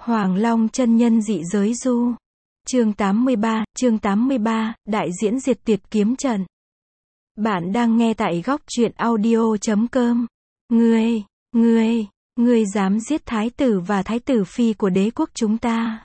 Hoàng Long chân nhân dị giới du. Chương 83, đại diễn diệt tuyệt kiếm trận. Bạn đang nghe tại góc truyện audio.com. Ngươi dám giết thái tử và thái tử phi của đế quốc chúng ta.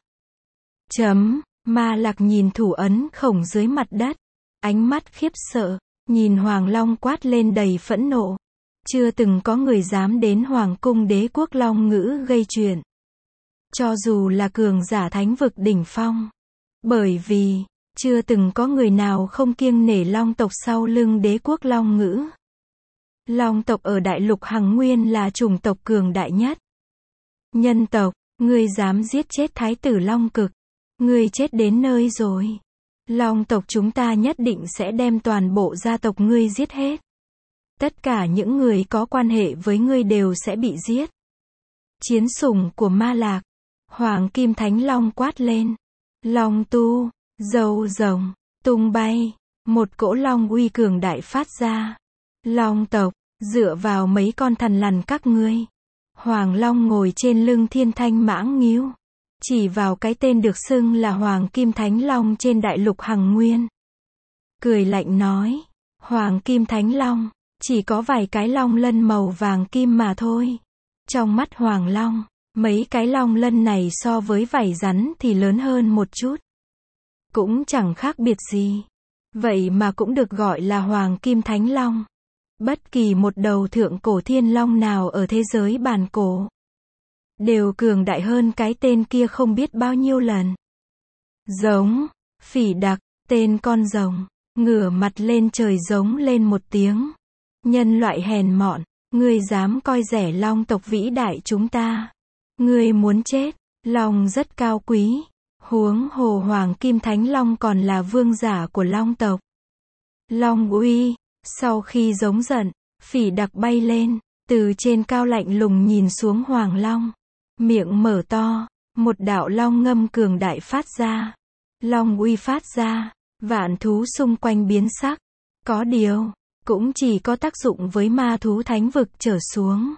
Ma Lạc nhìn thủ ấn khổng dưới mặt đất, ánh mắt khiếp sợ, nhìn Hoàng Long quát lên đầy phẫn nộ. Chưa từng có người dám đến Hoàng cung đế quốc Long Ngữ gây chuyện. Cho dù là cường giả thánh vực đỉnh phong. Bởi vì, chưa từng có người nào không kiêng nể Long tộc sau lưng đế quốc Long Ngữ. Long tộc ở đại lục Hằng Nguyên là chủng tộc cường đại nhất. Nhân tộc, ngươi dám giết chết thái tử Long Cực. Ngươi chết đến nơi rồi. Long tộc chúng ta nhất định sẽ đem toàn bộ gia tộc ngươi giết hết. Tất cả những người có quan hệ với ngươi đều sẽ bị giết. Chiến sủng của Ma Lạc. Hoàng Kim Thánh Long quát lên. Long tu, dâu rồng, tung bay. Một cỗ long uy cường đại phát ra. Long tộc, dựa vào mấy con thằn lằn các ngươi. Hoàng Long ngồi trên lưng Thiên Thanh Mãng Ngưu. Chỉ vào cái tên được xưng là Hoàng Kim Thánh Long trên đại lục Hằng Nguyên. Cười lạnh nói. Hoàng Kim Thánh Long, chỉ có vài cái long lân màu vàng kim mà thôi. Trong mắt Hoàng Long, mấy cái long lân này so với vảy rắn thì lớn hơn một chút. Cũng chẳng khác biệt gì. Vậy mà cũng được gọi là Hoàng Kim Thánh Long. Bất kỳ một đầu thượng cổ thiên long nào ở thế giới bản cổ đều cường đại hơn cái tên kia không biết bao nhiêu lần. Giống, Phỉ Đặc, tên con rồng, ngửa mặt lên trời giống lên một tiếng. Nhân loại hèn mọn, ngươi dám coi rẻ Long tộc vĩ đại chúng ta. Ngươi muốn chết, Long rất cao quý. Huống hồ Hoàng Kim Thánh Long còn là vương giả của Long tộc. Long uy, sau khi giống giận, Phỉ Đặc bay lên, từ trên cao lạnh lùng nhìn xuống Hoàng Long. Miệng mở to, một đạo long ngâm cường đại phát ra. Long uy phát ra, vạn thú xung quanh biến sắc. Có điều, cũng chỉ có tác dụng với ma thú thánh vực trở xuống.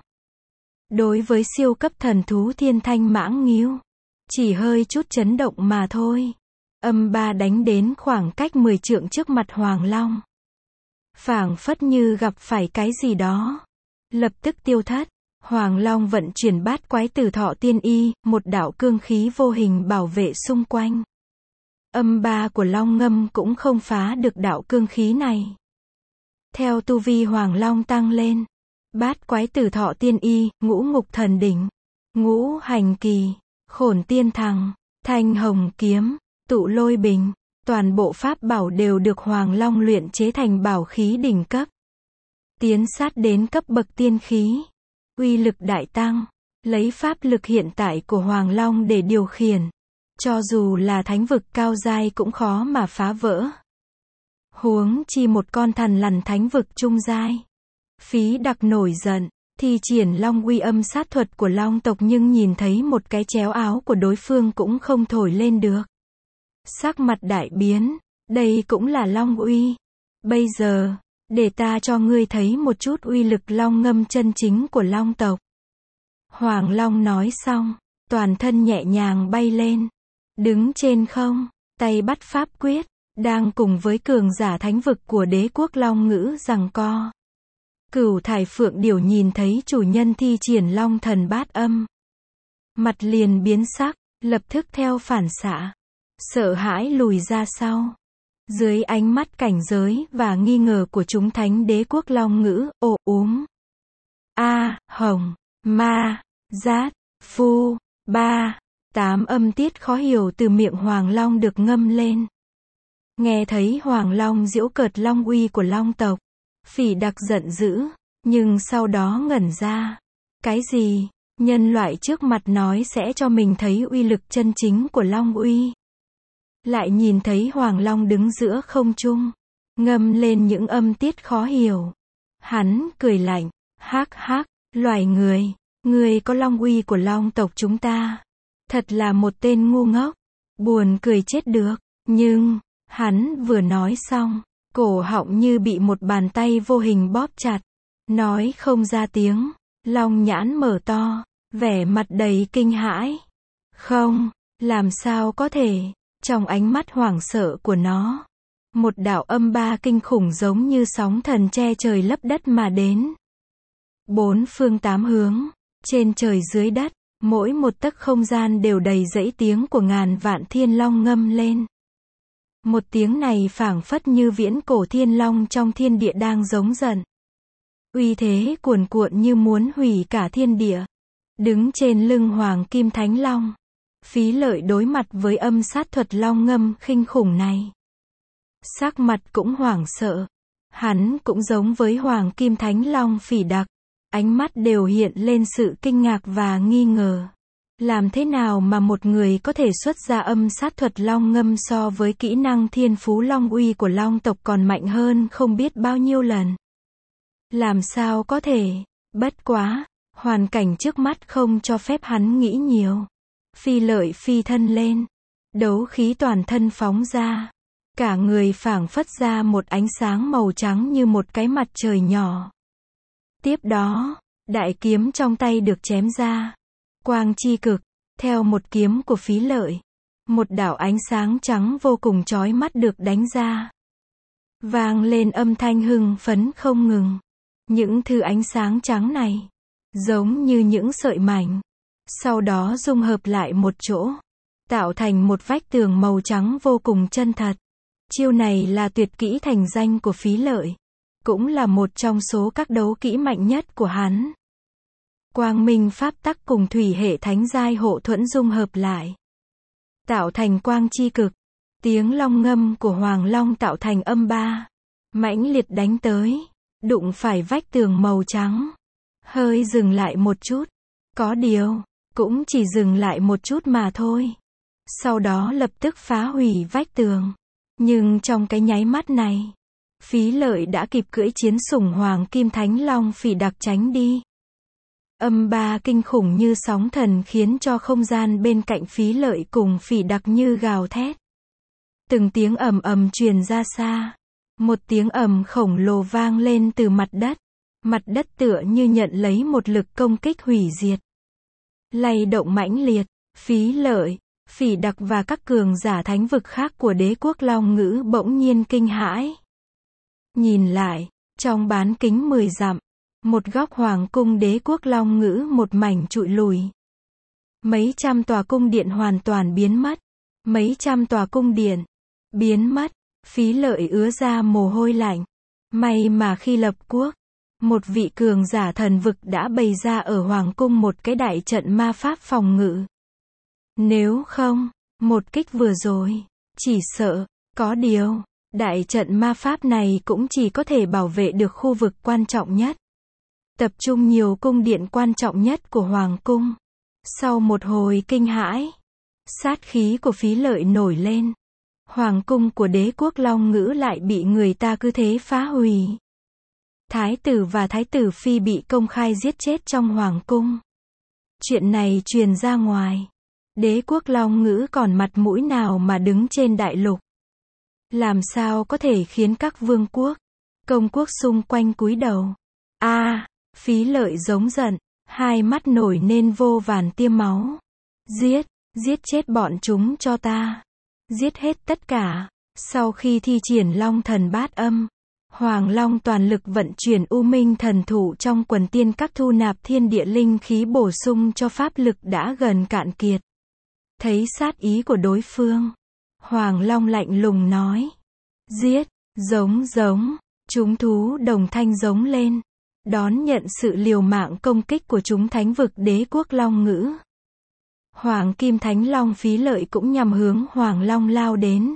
Đối với siêu cấp thần thú Thiên Thanh Mãng Ngưu, chỉ hơi chút chấn động mà thôi. Âm ba đánh đến khoảng cách 10 trượng trước mặt Hoàng Long. Phảng phất như gặp phải cái gì đó. Lập tức tiêu thất. Hoàng Long vận chuyển bát quái tử thọ tiên y, một đạo cương khí vô hình bảo vệ xung quanh. Âm ba của Long Ngâm cũng không phá được đạo cương khí này. Theo tu vi Hoàng Long tăng lên, bát quái tử thọ tiên y, ngũ ngục thần đỉnh, ngũ hành kỳ, khổn tiên thằng, thanh hồng kiếm, tụ lôi bình, toàn bộ pháp bảo đều được Hoàng Long luyện chế thành bảo khí đỉnh cấp. Tiến sát đến cấp bậc tiên khí. Uy lực đại tăng, lấy pháp lực hiện tại của Hoàng Long để điều khiển. Cho dù là thánh vực cao giai cũng khó mà phá vỡ. Huống chi một con thằn lằn thánh vực trung giai. Phí Đặc nổi giận, thi triển Long uy âm sát thuật của Long tộc nhưng nhìn thấy một cái chéo áo của đối phương cũng không thổi lên được. Sắc mặt đại biến, đây cũng là Long uy. Bây giờ, để ta cho ngươi thấy một chút uy lực long ngâm chân chính của Long tộc. Hoàng Long nói xong, toàn thân nhẹ nhàng bay lên. Đứng trên không, tay bắt pháp quyết, đang cùng với cường giả thánh vực của đế quốc Long Ngữ giằng co. Cửu thải phượng điểu nhìn thấy chủ nhân thi triển Long thần bát âm. Mặt liền biến sắc, lập tức theo phản xạ. Sợ hãi lùi ra sau. Dưới ánh mắt cảnh giới và nghi ngờ của chúng thánh đế quốc Long Ngữ, hồng, ma, giát, phu, ba, 8 âm tiết khó hiểu từ miệng Hoàng Long được ngâm lên. Nghe thấy Hoàng Long giễu cợt Long uy của Long tộc, Phỉ Đặc giận dữ, nhưng sau đó ngẩn ra. Cái gì? Nhân loại trước mặt nói sẽ cho mình thấy uy lực chân chính của Long uy. Lại nhìn thấy Hoàng Long đứng giữa không trung, ngâm lên những âm tiết khó hiểu. Hắn cười lạnh, hắc hắc, loài người, ngươi có Long uy của Long tộc chúng ta. Thật là một tên ngu ngốc, buồn cười chết được. Nhưng, hắn vừa nói xong, cổ họng như bị một bàn tay vô hình bóp chặt. Nói không ra tiếng, Long nhãn mở to, vẻ mặt đầy kinh hãi. Không, làm sao có thể, trong ánh mắt hoảng sợ của nó, một đạo âm ba kinh khủng giống như sóng thần che trời lấp đất mà đến. Bốn phương tám hướng, trên trời dưới đất, mỗi một tấc không gian đều đầy dẫy tiếng của ngàn vạn thiên long ngâm lên. Một tiếng này phảng phất như viễn cổ thiên long trong thiên địa đang giống giận. Uy thế cuồn cuộn như muốn hủy cả thiên địa. Đứng trên lưng Hoàng Kim Thánh Long, Phí Lợi đối mặt với âm sát thuật long ngâm kinh khủng này. Sắc mặt cũng hoảng sợ. Hắn cũng giống với Hoàng Kim Thánh Long Phỉ Đặc. Ánh mắt đều hiện lên sự kinh ngạc và nghi ngờ. Làm thế nào mà một người có thể xuất ra âm sát thuật long ngâm so với kỹ năng thiên phú long uy của long tộc còn mạnh hơn không biết bao nhiêu lần. Làm sao có thể, bất quá, hoàn cảnh trước mắt không cho phép hắn nghĩ nhiều. Phi Lợi phi thân lên, đấu khí toàn thân phóng ra. Cả người phảng phất ra một ánh sáng màu trắng như một cái mặt trời nhỏ. Tiếp đó, đại kiếm trong tay được chém ra. Quang chi cực, theo một kiếm của Phí Lợi. Một đạo ánh sáng trắng vô cùng chói mắt được đánh ra. Vang lên âm thanh hưng phấn không ngừng. Những thứ ánh sáng trắng này, giống như những sợi mảnh. Sau đó dung hợp lại một chỗ. Tạo thành một vách tường màu trắng vô cùng chân thật. Chiêu này là tuyệt kỹ thành danh của Phí Lợi. Cũng là một trong số các đấu kỹ mạnh nhất của hắn. Quang minh pháp tắc cùng thủy hệ thánh giai hộ thuẫn dung hợp lại. Tạo thành quang chi cực. Tiếng long ngâm của Hoàng Long tạo thành âm ba. Mãnh liệt đánh tới. Đụng phải vách tường màu trắng. Hơi dừng lại một chút. Có điều, cũng chỉ dừng lại một chút mà thôi. Sau đó lập tức phá hủy vách tường. Nhưng trong cái nháy mắt này, Phí Lợi đã kịp cưỡi chiến sủng Hoàng Kim Thánh Long Phỉ Đặc tránh đi. Âm ba kinh khủng như sóng thần khiến cho không gian bên cạnh Phí Lợi cùng Phỉ Đặc như gào thét. Từng tiếng ầm ầm truyền ra xa. Một tiếng ầm khổng lồ vang lên từ mặt đất. Mặt đất tựa như nhận lấy một lực công kích hủy diệt. Lay động mãnh liệt, Phí Lợi, Phỉ Đặc và các cường giả thánh vực khác của đế quốc Long Ngữ bỗng nhiên kinh hãi. Nhìn lại, trong bán kính 10 dặm, một góc hoàng cung đế quốc Long Ngữ một mảnh trụi lùi. Mấy trăm tòa cung điện hoàn toàn biến mất. Mấy trăm tòa cung điện biến mất. Phí Lợi ứa ra mồ hôi lạnh. May mà khi lập quốc, một vị cường giả thần vực đã bày ra ở hoàng cung một cái đại trận ma pháp phòng ngự. Nếu không, một kích vừa rồi, chỉ sợ, có điều, đại trận ma pháp này cũng chỉ có thể bảo vệ được khu vực quan trọng nhất. Tập trung nhiều cung điện quan trọng nhất của hoàng cung. Sau một hồi kinh hãi, sát khí của Phí Lợi nổi lên. Hoàng cung của đế quốc Long Ngữ lại bị người ta cứ thế phá hủy. Thái tử và thái tử phi bị công khai giết chết trong hoàng cung. Chuyện này truyền ra ngoài. Đế quốc Long Ngữ còn mặt mũi nào mà đứng trên đại lục. Làm sao có thể khiến các vương quốc, công quốc xung quanh cúi đầu. Phí Lợi giống giận, hai mắt nổi nên vô vàn tia máu. Giết chết bọn chúng cho ta. Giết hết tất cả. Sau khi thi triển Long Thần Bát Âm, Hoàng Long toàn lực vận chuyển U Minh Thần Thủ trong quần tiên các thu nạp thiên địa linh khí bổ sung cho pháp lực đã gần cạn kiệt. Thấy sát ý của đối phương, Hoàng Long lạnh lùng nói. Giết, giống, chúng thú đồng thanh giống lên, đón nhận sự liều mạng công kích của chúng thánh vực đế quốc Long Ngữ. Hoàng Kim Thánh Long Phí Lợi cũng nhằm hướng Hoàng Long lao đến.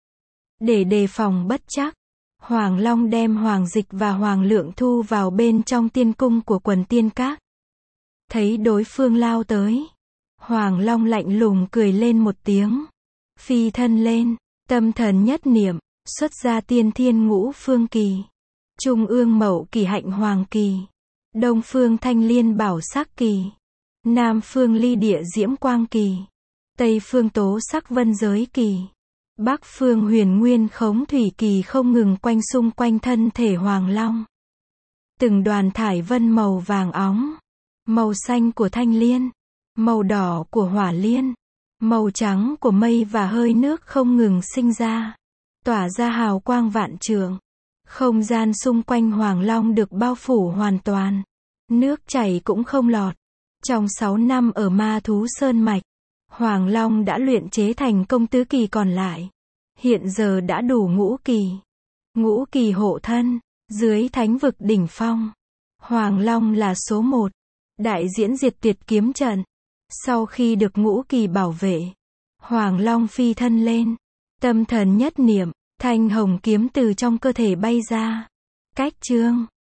Để đề phòng bất trắc, Hoàng Long đem Hoàng Dịch và Hoàng Lượng thu vào bên trong tiên cung của quần tiên các. Thấy đối phương lao tới, Hoàng Long lạnh lùng cười lên một tiếng. Phi thân lên, tâm thần nhất niệm, xuất ra tiên thiên ngũ phương kỳ. Trung ương mậu kỳ hạnh hoàng kỳ. Đông phương thanh liên bảo sắc kỳ. Nam phương ly địa diễm quang kỳ. Tây phương tố sắc vân giới kỳ. Bắc phương huyền nguyên khống thủy kỳ không ngừng quanh xung quanh thân thể Hoàng Long. Từng đoàn thải vân màu vàng óng, màu xanh của thanh liên, màu đỏ của hỏa liên, Màu trắng của mây và hơi nước không ngừng sinh ra, tỏa ra hào quang vạn trượng. Không gian xung quanh Hoàng Long được bao phủ hoàn toàn. Nước chảy cũng không lọt. Trong 6 năm ở Ma Thú Sơn Mạch, Hoàng Long đã luyện chế thành công tứ kỳ còn lại. Hiện giờ đã đủ ngũ kỳ. Ngũ kỳ hộ thân, dưới thánh vực đỉnh phong. Hoàng Long là số 1. Đại diễn diệt tuyệt kiếm trận. Sau khi được ngũ kỳ bảo vệ, Hoàng Long phi thân lên. Tâm thần nhất niệm, thanh hồng kiếm từ trong cơ thể bay ra. Cách chương